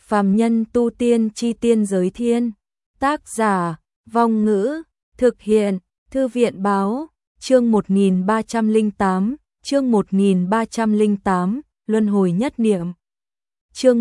Phàm nhân tu tiên chi tiên giới thiên. Tác giả, Vong Ngữ, thực hiện, Thư viện Báo, chương 1308, chương 1308, Luân hồi nhất niệm. Chương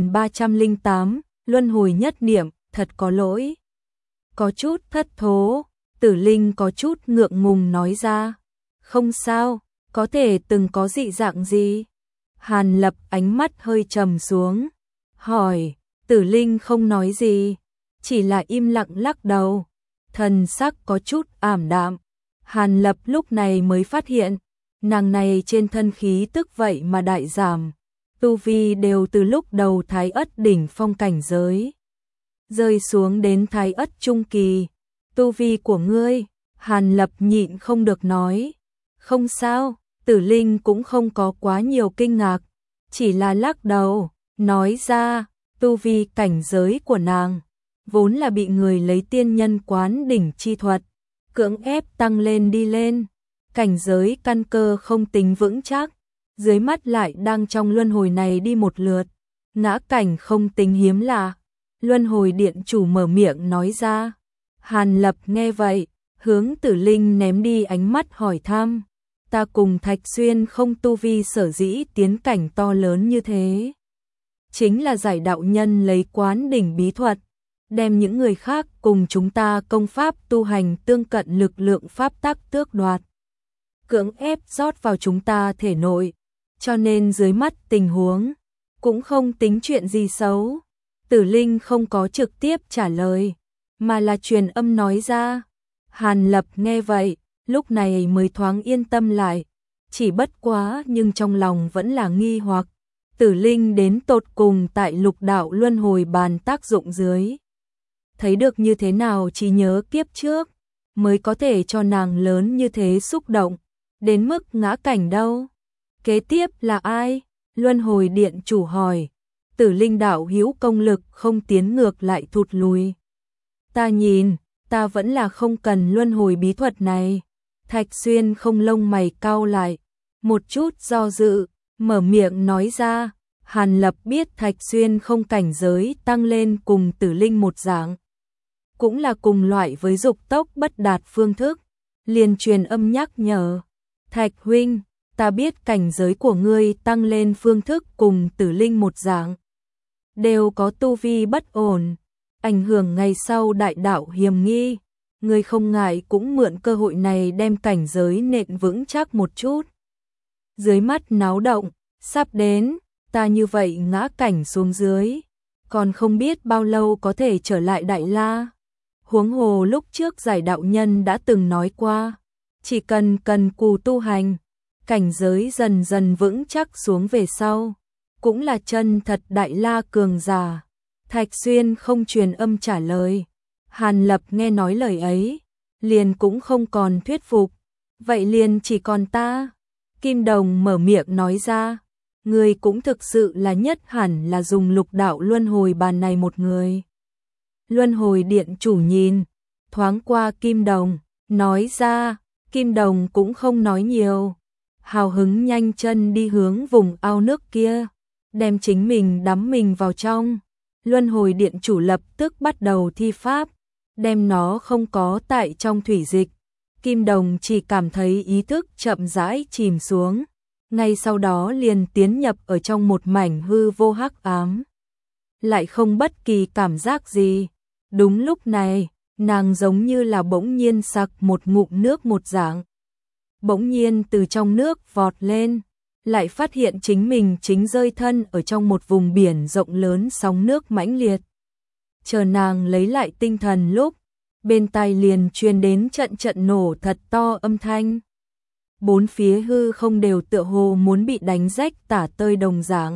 1308, Luân hồi nhất niệm, thật có lỗi. Có chút thất thố, Tử Linh có chút ngượng ngùng nói ra. Không sao, có thể từng có dị dạng gì? Hàn Lập ánh mắt hơi trầm xuống, hỏi. Tử Linh không nói gì, chỉ là im lặng lắc đầu, thần sắc có chút ảm đạm. Hàn Lập lúc này mới phát hiện, nàng này trên thân khí tức vậy mà đại giảm, tu vi đều từ lúc đầu Thái Ất đỉnh phong cảnh giới rơi xuống đến Thái Ất trung kỳ. Tu vi của ngươi? Hàn Lập nhịn không được nói. Không sao. Tử Linh cũng không có quá nhiều kinh ngạc, chỉ là lắc đầu, nói ra, tu vi cảnh giới của nàng vốn là bị người lấy tiên nhân quán đỉnh chi thuật cưỡng ép tăng lên đi lên, cảnh giới căn cơ không tính vững chắc, dưới mắt lại đang trong luân hồi này đi một lượt, ngã cảnh không tính hiếm lạ. Luân hồi điện chủ mở miệng nói ra. Hàn Lập nghe vậy, hướng Tử Linh ném đi ánh mắt hỏi thăm. Ta cùng Thạch Xuyên không tu vi sở dĩ tiến cảnh to lớn như thế, chính là giải đạo nhân lấy quán đỉnh bí thuật, đem những người khác cùng chúng ta công pháp tu hành tương cận lực lượng pháp tắc tước đoạt, cưỡng ép rót vào chúng ta thể nội, cho nên dưới mắt tình huống cũng không tính chuyện gì xấu. Tử Linh không có trực tiếp trả lời, mà là truyền âm nói ra. Hàn Lập nghe vậy, lúc này mới thoáng yên tâm lại, chỉ bất quá nhưng trong lòng vẫn là nghi hoặc, Tử Linh đến tột cùng tại lục đạo luân hồi bàn tác dụng dưới, thấy được như thế nào trí nhớ kiếp trước, mới có thể cho nàng lớn như thế xúc động, đến mức ngã cảnh đâu. Kế tiếp là ai? Luân hồi điện chủ hỏi. Tử Linh đạo hữu công lực không tiến ngược lại thụt lùi. Ta nhìn, ta vẫn là không cần luân hồi bí thuật này. Thạch Xuyên không lông mày cau lại, một chút do dự, mở miệng nói ra. Hàn Lập biết Thạch Xuyên không cảnh giới tăng lên cùng Tử Linh một dạng, cũng là cùng loại với dục tốc bất đạt phương thức, liền truyền âm nhắc nhở. Thạch huynh, ta biết cảnh giới của ngươi tăng lên phương thức cùng Tử Linh một dạng, đều có tu vi bất ổn, ảnh hưởng ngày sau đại đạo hiểm nghi, ngươi không ngại cũng mượn cơ hội này đem cảnh giới nện vững chắc một chút. Dưới mắt náo động, sắp đến, ta như vậy ngã cảnh xuống dưới, còn không biết bao lâu có thể trở lại Đại La. Huống hồ lúc trước giải đạo nhân đã từng nói qua, chỉ cần cù tu hành, cảnh giới dần dần vững chắc xuống về sau, cũng là chân thật Đại La cường giả. Thạch Xuyên không truyền âm trả lời. Hàn Lập nghe nói lời ấy, liền cũng không còn thuyết phục. Vậy liền chỉ còn ta. Kim Đồng mở miệng nói ra. Người cũng thực sự là nhất hẳn là dùng lục đạo luân hồi bàn này một người. Luân hồi điện chủ nhìn, thoáng qua Kim Đồng, nói ra. Kim Đồng cũng không nói nhiều, hào hứng nhanh chân đi hướng vùng ao nước kia, đem chính mình đắm mình vào trong. Luân hồi điện chủ lập tức bắt đầu thi pháp, đem nó không có tại trong thủy dịch. Kim Đồng chỉ cảm thấy ý thức chậm rãi chìm xuống, ngay sau đó liền tiến nhập ở trong một mảnh hư vô hắc ám, lại không bất kỳ cảm giác gì. Đúng lúc này, nàng giống như là bỗng nhiên sặc một ngụm nước một dạng, bỗng nhiên từ trong nước vọt lên, lại phát hiện chính mình chính rơi thân ở trong một vùng biển rộng lớn sóng nước mãnh liệt. Chờ nàng lấy lại tinh thần lúc, bên tai liền truyền đến trận trận nổ thật to âm thanh. Bốn phía hư không đều tựa hồ muốn bị đánh rách tả tơi đồng dạng.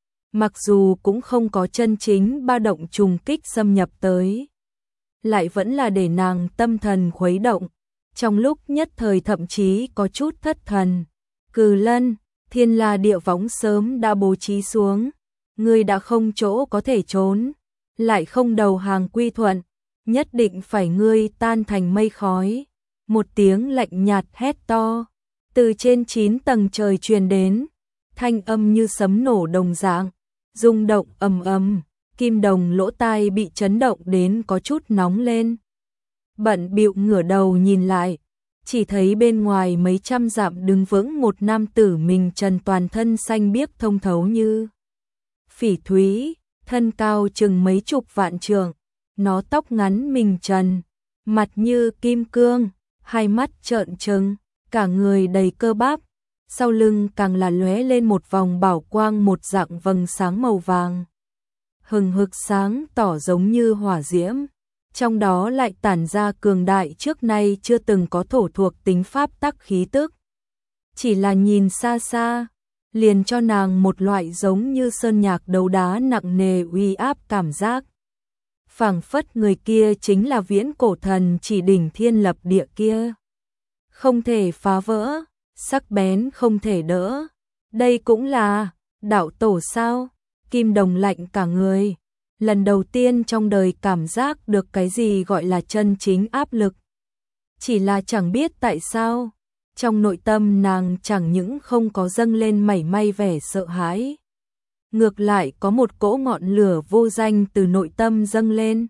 Mặc dù cũng không có chân chính ba động trùng kích xâm nhập tới, lại vẫn là để nàng tâm thần khuấy động, trong lúc nhất thời thậm chí có chút thất thần. Cừ Lân, Thiên La địa võng sớm đã bố trí xuống, ngươi đã không chỗ có thể trốn, lại không đầu hàng quy thuận, nhất định phải ngươi tan thành mây khói. Một tiếng lạnh nhạt hét to, từ trên 9 tầng trời truyền đến, thanh âm như sấm nổ đồng dạng, rung động ầm ầm, Kim Đồng lỗ tai bị chấn động đến có chút nóng lên. Bận bịu ngửa đầu nhìn lại, chỉ thấy bên ngoài mấy trăm dặm đứng vững một nam tử mình trần toàn thân xanh biếc thông thấu như phỉ thúy, thân cao chừng mấy chục vạn trượng, nó tóc ngắn mình trần, mặt như kim cương, hai mắt trợn trừng, cả người đầy cơ bắp, sau lưng càng là lóe lên một vòng bảo quang một dạng vầng sáng màu vàng. Hừng hực sáng tỏ giống như hỏa diễm, trong đó lại tản ra cường đại trước nay chưa từng có thổ thuộc tính pháp tắc khí tức. Chỉ là nhìn xa xa, liền cho nàng một loại giống như sơn nhạc đấu đá nặng nề uy áp cảm giác. Phảng phất người kia chính là viễn cổ thần chỉ đỉnh thiên lập địa kia. Không thể phá vỡ, sắc bén không thể đỡ. Đây cũng là đạo tổ sao? Kim Đồng lạnh cả người. Lần đầu tiên trong đời cảm giác được cái gì gọi là chân chính áp lực. Chỉ là chẳng biết tại sao, trong nội tâm nàng chẳng những không có dâng lên mảy may vẻ sợ hãi. Ngược lại có một cỗ ngọn lửa vô danh từ nội tâm dâng lên.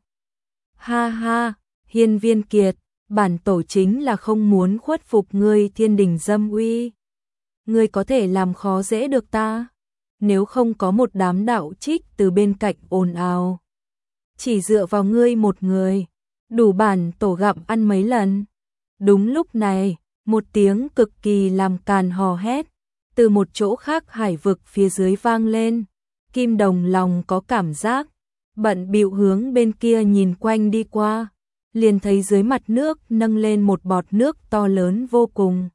Ha ha, Hiên Viên Kiệt, bản tổ chính là không muốn khuất phục ngươi thiên đình dâm uy. Ngươi có thể làm khó dễ được ta, nếu không có một đám đạo trích từ bên cạnh ồn ào. Chỉ dựa vào ngươi một người, đủ bản tổ gặm ăn mấy lần. Đúng lúc này, một tiếng cực kỳ làm càn hò hét, từ một chỗ khác hải vực phía dưới vang lên. Kim Đồng lòng có cảm giác, bận bịu hướng bên kia nhìn quanh đi qua, liền thấy dưới mặt nước nâng lên một bọt nước to lớn vô cùng.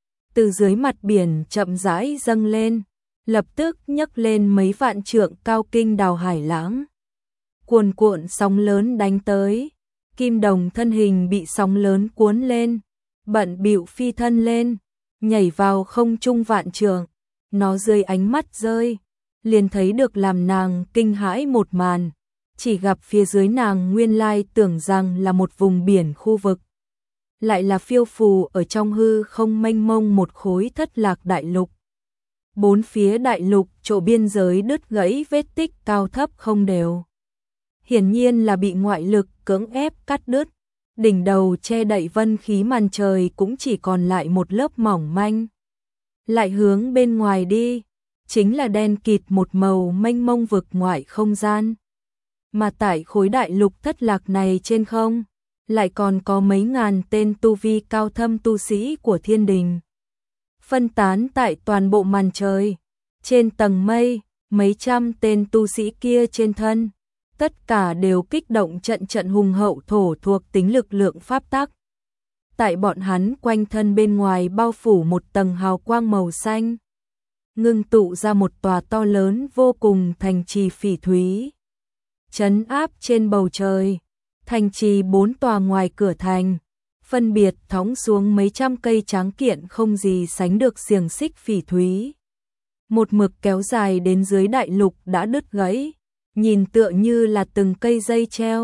Từ dưới mặt biển chậm rãi dâng lên, lập tức nhấc lên mấy vạn trượng cao kinh đào hải lãng. Cuồn cuộn sóng lớn đánh tới, Kim Đồng thân hình bị sóng lớn cuốn lên, bận bịu phi thân lên, nhảy vào không trung vạn trượng. Nó dưới ánh mắt rơi, liền thấy được làm nàng kinh hãi một màn, chỉ gặp phía dưới nàng nguyên lai tưởng rằng là một vùng biển khu vực, lại là phiêu phù ở trong hư không mênh mông một khối thất lạc đại lục. Bốn phía đại lục chỗ biên giới đứt gãy vết tích cao thấp không đều, hiển nhiên là bị ngoại lực cưỡng ép cắt đứt. Đỉnh đầu che đậy vân khí màn trời cũng chỉ còn lại một lớp mỏng manh. Lại hướng bên ngoài đi, chính là đen kịt một màu mênh mông vực ngoại không gian. Mà tại khối đại lục thất lạc này trên không, lại còn có mấy ngàn tên tu vi cao thâm tu sĩ của thiên đình. Phân tán tại toàn bộ màn trời, trên tầng mây, mấy trăm tên tu sĩ kia trên thân, tất cả đều kích động trận trận hùng hậu thổ thuộc tính lực lượng pháp tắc. Tại bọn hắn quanh thân bên ngoài bao phủ một tầng hào quang màu xanh, ngưng tụ ra một tòa to lớn vô cùng thành trì phỉ thúy. Trấn áp trên bầu trời, thành trì bốn tòa ngoài cửa thành, phân biệt thõng xuống mấy trăm cây tráng kiện không gì sánh được xiềng xích phỉ thúy. Một mực kéo dài đến dưới đại lục đã đứt gãy, nhìn tựa như là từng cây dây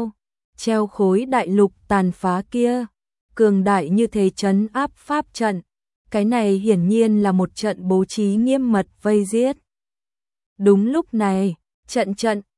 treo khối đại lục tàn phá kia. Cường đại như thế trấn áp pháp trận, cái này hiển nhiên là một trận bố trí nghiêm mật vây giết. Đúng lúc này, trận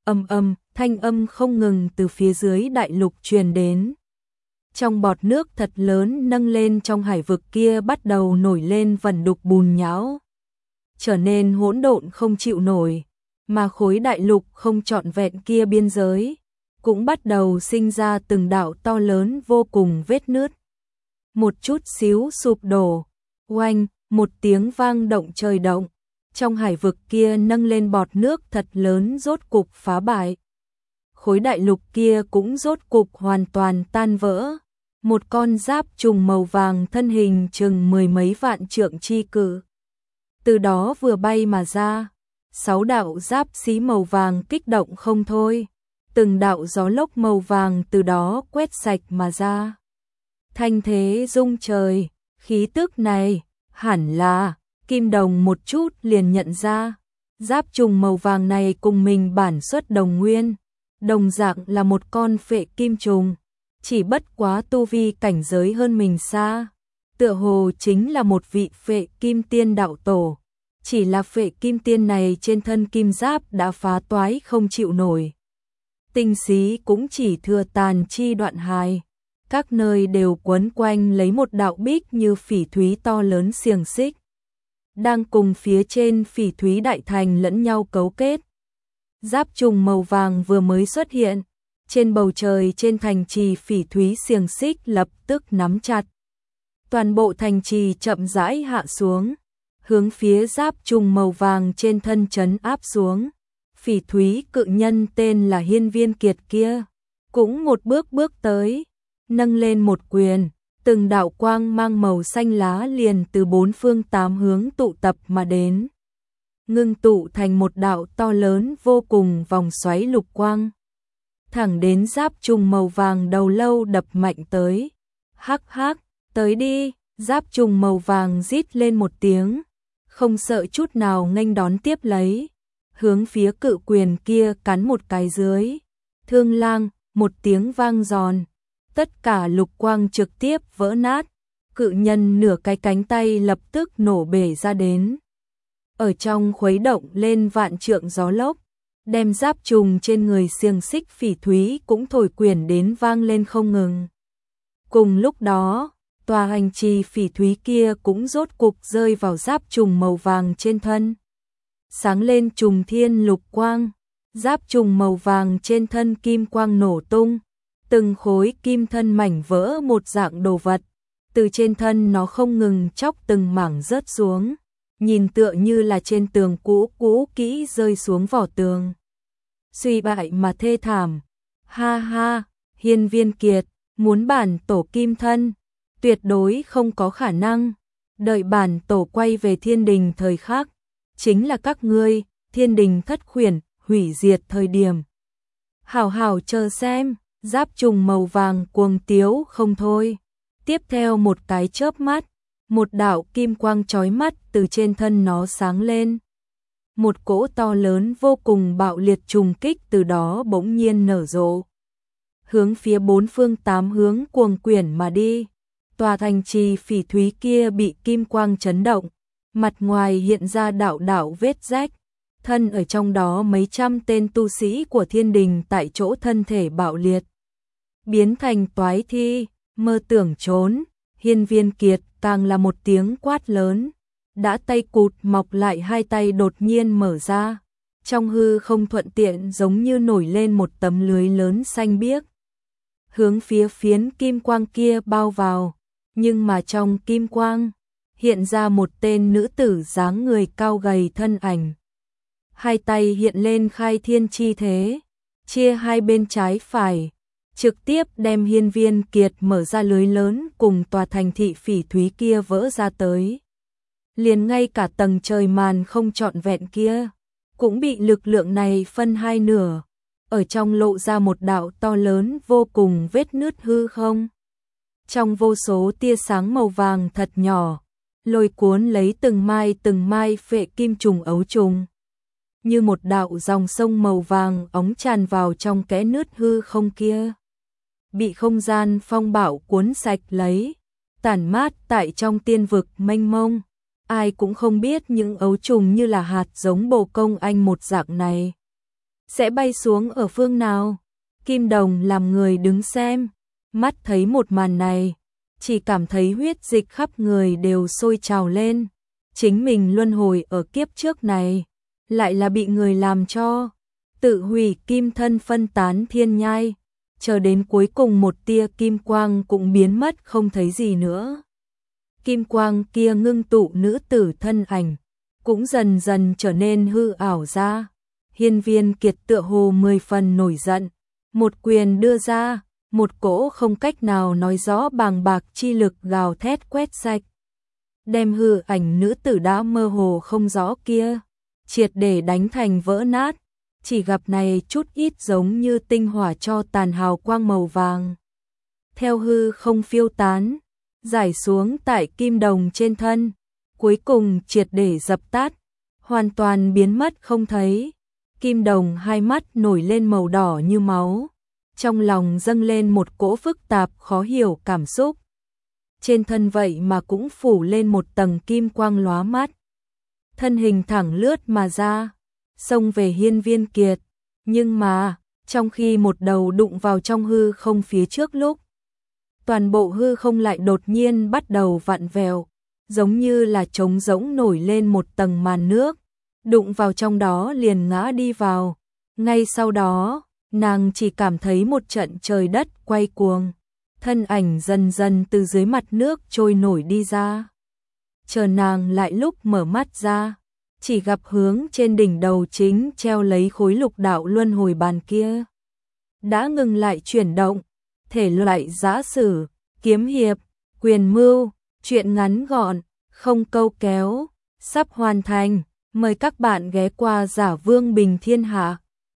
ầm thanh âm không ngừng từ phía dưới đại lục truyền đến. Trong bọt nước thật lớn nâng lên trong hải vực kia bắt đầu nổi lên vẩn đục bùn nhão, trở nên hỗn độn không chịu nổi, mà khối đại lục không trọn vẹn kia biên giới cũng bắt đầu sinh ra từng đạo to lớn vô cùng vết nứt. Một chút xíu sụp đổ, oanh, một tiếng vang động trời động, trong hải vực kia nâng lên bọt nước thật lớn rốt cục phá bại. Khối đại lục kia cũng rốt cục hoàn toàn tan vỡ, một con giáp trùng màu vàng thân hình chừng mười mấy vạn trượng chi cự. Từ đó vừa bay mà ra, 6 đạo giáp xí màu vàng kích động không thôi, từng đạo gió lốc màu vàng từ đó quét sạch mà ra. Thanh thế rung trời, khí tức này, hẳn là, Kim Đồng một chút liền nhận ra, giáp trùng màu vàng này cùng mình bản xuất đồng nguyên, đồng dạng là một con phệ kim trùng, chỉ bất quá tu vi cảnh giới hơn mình xa, tựa hồ chính là một vị phệ kim tiên đạo tổ, chỉ là phệ kim tiên này trên thân kim giáp đã phá toái không chịu nổi. tinh xí cũng chỉ thừa tàn chi đoạn hài. Các nơi đều quấn quanh lấy một đạo bích như phỉ thúy to lớn xiềng xích, đang cùng phía trên phỉ thúy đại thành lẫn nhau cấu kết. Giáp trùng màu vàng vừa mới xuất hiện, trên bầu trời trên thành trì phỉ thúy xiềng xích lập tức nắm chặt. Toàn bộ thành trì chậm rãi hạ xuống, hướng phía giáp trùng màu vàng trên thân trấn áp xuống. Phỉ thúy cự nhân tên là Hiên Viên Kiệt kia, cũng một bước bước tới, nâng lên một quyền, từng đạo quang mang màu xanh lá liền từ bốn phương tám hướng tụ tập mà đến, ngưng tụ thành một đạo to lớn vô cùng vòng xoáy lục quang, thẳng đến giáp trùng màu vàng đầu lâu đập mạnh tới. Hắc hắc, tới đi, giáp trùng màu vàng rít lên một tiếng, không sợ chút nào nghênh đón tiếp lấy, hướng phía cự quyền kia cắn một cái dưới. Thương lang, một tiếng vang giòn, tất cả lục quang trực tiếp vỡ nát, cự nhân nửa cái cánh tay lập tức nổ bể ra đến. Ở trong khuấy động lên vạn trượng gió lốc, đem giáp trùng trên người xiềng xích phỉ thúy cũng thổi quyển đến vang lên không ngừng. Cùng lúc đó, tòa hành trì phỉ thúy kia cũng rốt cục rơi vào giáp trùng màu vàng trên thân. Sáng lên trùng thiên lục quang, giáp trùng màu vàng trên thân kim quang nổ tung, từng khối kim thân mảnh vỡ một dạng đồ vật, từ trên thân nó không ngừng chóc từng mảng rớt xuống, nhìn tựa như là trên tường cũ kỹ rơi xuống vỏ tường. Suy bại mà thê thảm. Ha ha, Hiên Viên Kiệt, muốn bản tổ kim thân, tuyệt đối không có khả năng. Đợi bản tổ quay về thiên đình thời khắc, chính là các ngươi, thiên đình thất khuyển, hủy diệt thời điểm. Hảo hảo chờ xem, giáp trùng màu vàng cuồng tiếu không thôi. Tiếp theo một cái chớp mắt, một đạo kim quang chói mắt từ trên thân nó sáng lên. Một cỗ to lớn vô cùng bạo liệt trùng kích từ đó bỗng nhiên nở rộ, hướng phía bốn phương tám hướng cuồng quyển mà đi. Tòa thành trì phỉ thúy kia bị kim quang chấn động, mặt ngoài hiện ra đạo đạo vết rách, thân ở trong đó mấy trăm tên tu sĩ của thiên đình tại chỗ thân thể bạo liệt, biến thành toái thi, mơ tưởng trốn. Hiên Viên Kiệt càng là một tiếng quát lớn, đã tay cụt mọc lại hai tay đột nhiên mở ra, trong hư không thuận tiện giống như nổi lên một tấm lưới lớn xanh biếc, hướng phía phiến kim quang kia bao vào, nhưng mà trong kim quang hiện ra một tên nữ tử dáng người cao gầy thân ảnh. Hai tay hiện lên khai thiên chi thế, chia hai bên trái phải, trực tiếp đem Hiên Viên Kiệt mở ra lưới lớn cùng tòa thành thị phỉ thúy kia vỡ ra tới. Liền ngay cả tầng trời màn không trọn vẹn kia, cũng bị lực lượng này phân hai nửa, ở trong lộ ra một đạo to lớn vô cùng vết nứt hư không. Trong vô số tia sáng màu vàng thật nhỏ, lôi cuốn lấy từng mai phệ kim trùng ấu trùng. Như một đạo dòng sông màu vàng óng tràn vào trong kẽ nứt hư không kia. Bị không gian phong bạo cuốn sạch lấy, tản mát tại trong tiên vực mênh mông. Ai cũng không biết những ấu trùng như là hạt giống bồ công anh một dạng này sẽ bay xuống ở phương nào. Kim Đồng làm người đứng xem, mắt thấy một màn này, chỉ cảm thấy huyết dịch khắp người đều sôi trào lên. Chính mình luân hồi ở kiếp trước này, lại là bị người làm cho tự hủy kim thân phân tán thiên nhai, chờ đến cuối cùng một tia kim quang cũng biến mất không thấy gì nữa. Kim quang kia ngưng tụ nữ tử thân ảnh, cũng dần dần trở nên hư ảo ra. Hiên Viên Kiệt tựa hồ 10 phần nổi giận, một quyền đưa ra, một cỗ không cách nào nói rõ bàng bạc chi lực gào thét quét sạch, đem hư ảnh nữ tử đã mơ hồ không rõ kia triệt để đánh thành vỡ nát, chỉ gặp này chút ít giống như tinh hỏa cho tàn hào quang màu vàng. Theo hư không phiêu tán, rải xuống tại Kim Đồng trên thân, cuối cùng triệt để dập tắt, hoàn toàn biến mất không thấy. Kim Đồng hai mắt nổi lên màu đỏ như máu, trong lòng dâng lên một cỗ phức tạp khó hiểu cảm xúc. Trên thân vậy mà cũng phủ lên một tầng kim quang lóa mắt. Thân hình thẳng lướt mà ra, xông về Hiên Viên Kiệt, nhưng mà trong khi một đầu đụng vào trong hư không phía trước lúc. Toàn bộ hư không lại đột nhiên bắt đầu vặn vẹo, giống như là trống rỗng nổi lên một tầng màn nước, đụng vào trong đó liền ngã đi vào. Ngay sau đó, nàng chỉ cảm thấy một trận trời đất quay cuồng, thân ảnh dần dần từ dưới mặt nước trôi nổi đi ra. Chờ nàng lại lúc mở mắt ra, chỉ gặp hướng trên đỉnh đầu chính treo lấy khối lục đạo luân hồi bàn kia. Đã ngừng lại chuyển động, thể loại giã sử, kiếm hiệp, quyền mưu, truyện ngắn gọn, không câu kéo, sắp hoàn thành. Mời các bạn ghé qua Giả Vương Bình Thiên Hạ.